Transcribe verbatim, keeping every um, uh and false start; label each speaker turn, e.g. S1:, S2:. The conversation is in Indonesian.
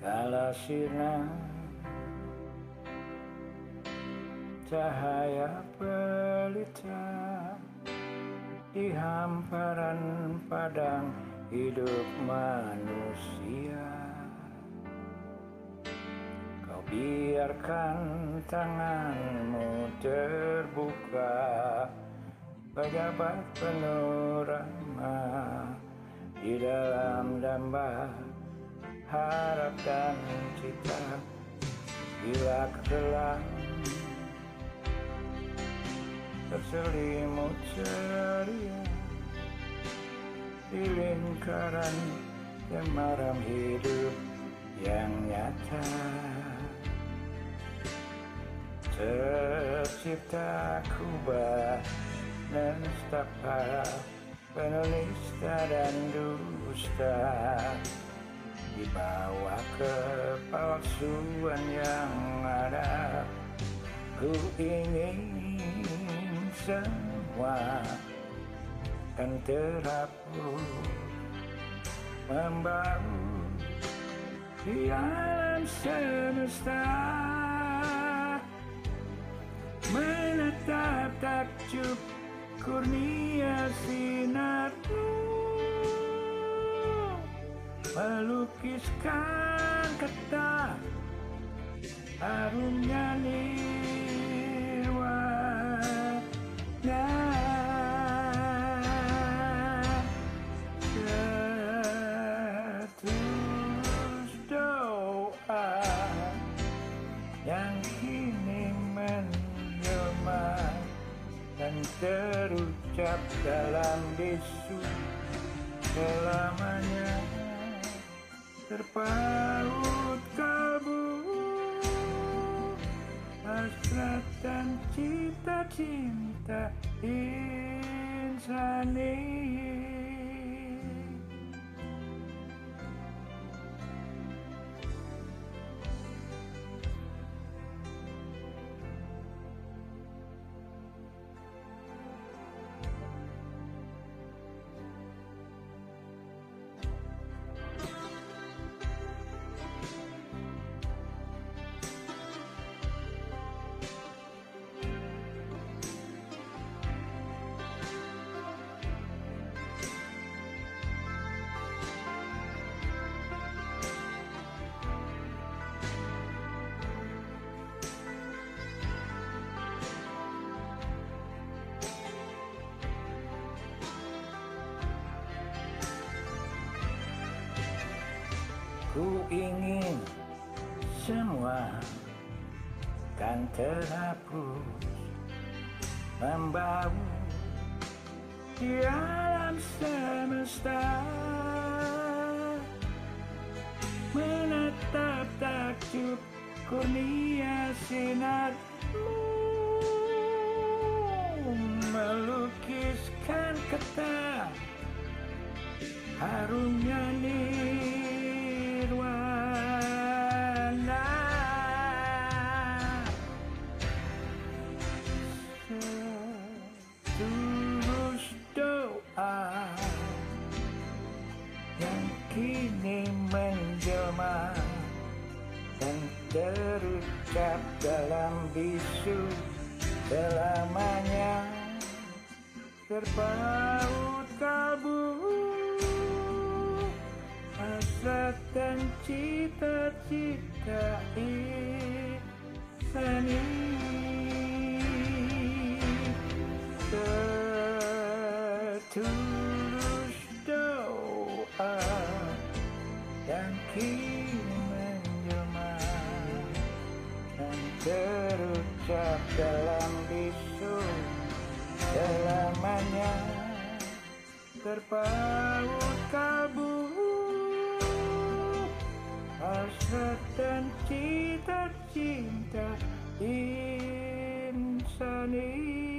S1: Kala sinar cahaya pelita di hamparan padang hidup manusia, kau biarkan tanganmu terbuka, pejabat panorama di dalam damba harap dan cita. Bila kelam terselimut ceria di lingkaran temaram hidup yang nyata, tercipta kubah nestapa, penista dan dusta, di bawah kepalsuan yang ada. Ku ingin semua kan terhapus, membau di alam semesta, menatap takjub kurnia sinarmu, melukiskan kata harumnya nirwana, terus doa yang kini menjelma dan terucap dalam bisu selamanya, terpaut kalbu, hasrat dan cita-cinta insani. Ku ingin semua kan terhapus, membau di alam semesta, menatap takjub kurnia sinarmu, melukiskan kata harumnya nirwana, setulus doa yang kini menjelma dan terucap dalam bisu selamanya, terpaut kalbu, hasrat dan cita-cita insani, setulus doa yang kini menjelma dan terucap dalam bisu selamanya, terpaut kalbu, hasrat dan cita-cinta insani.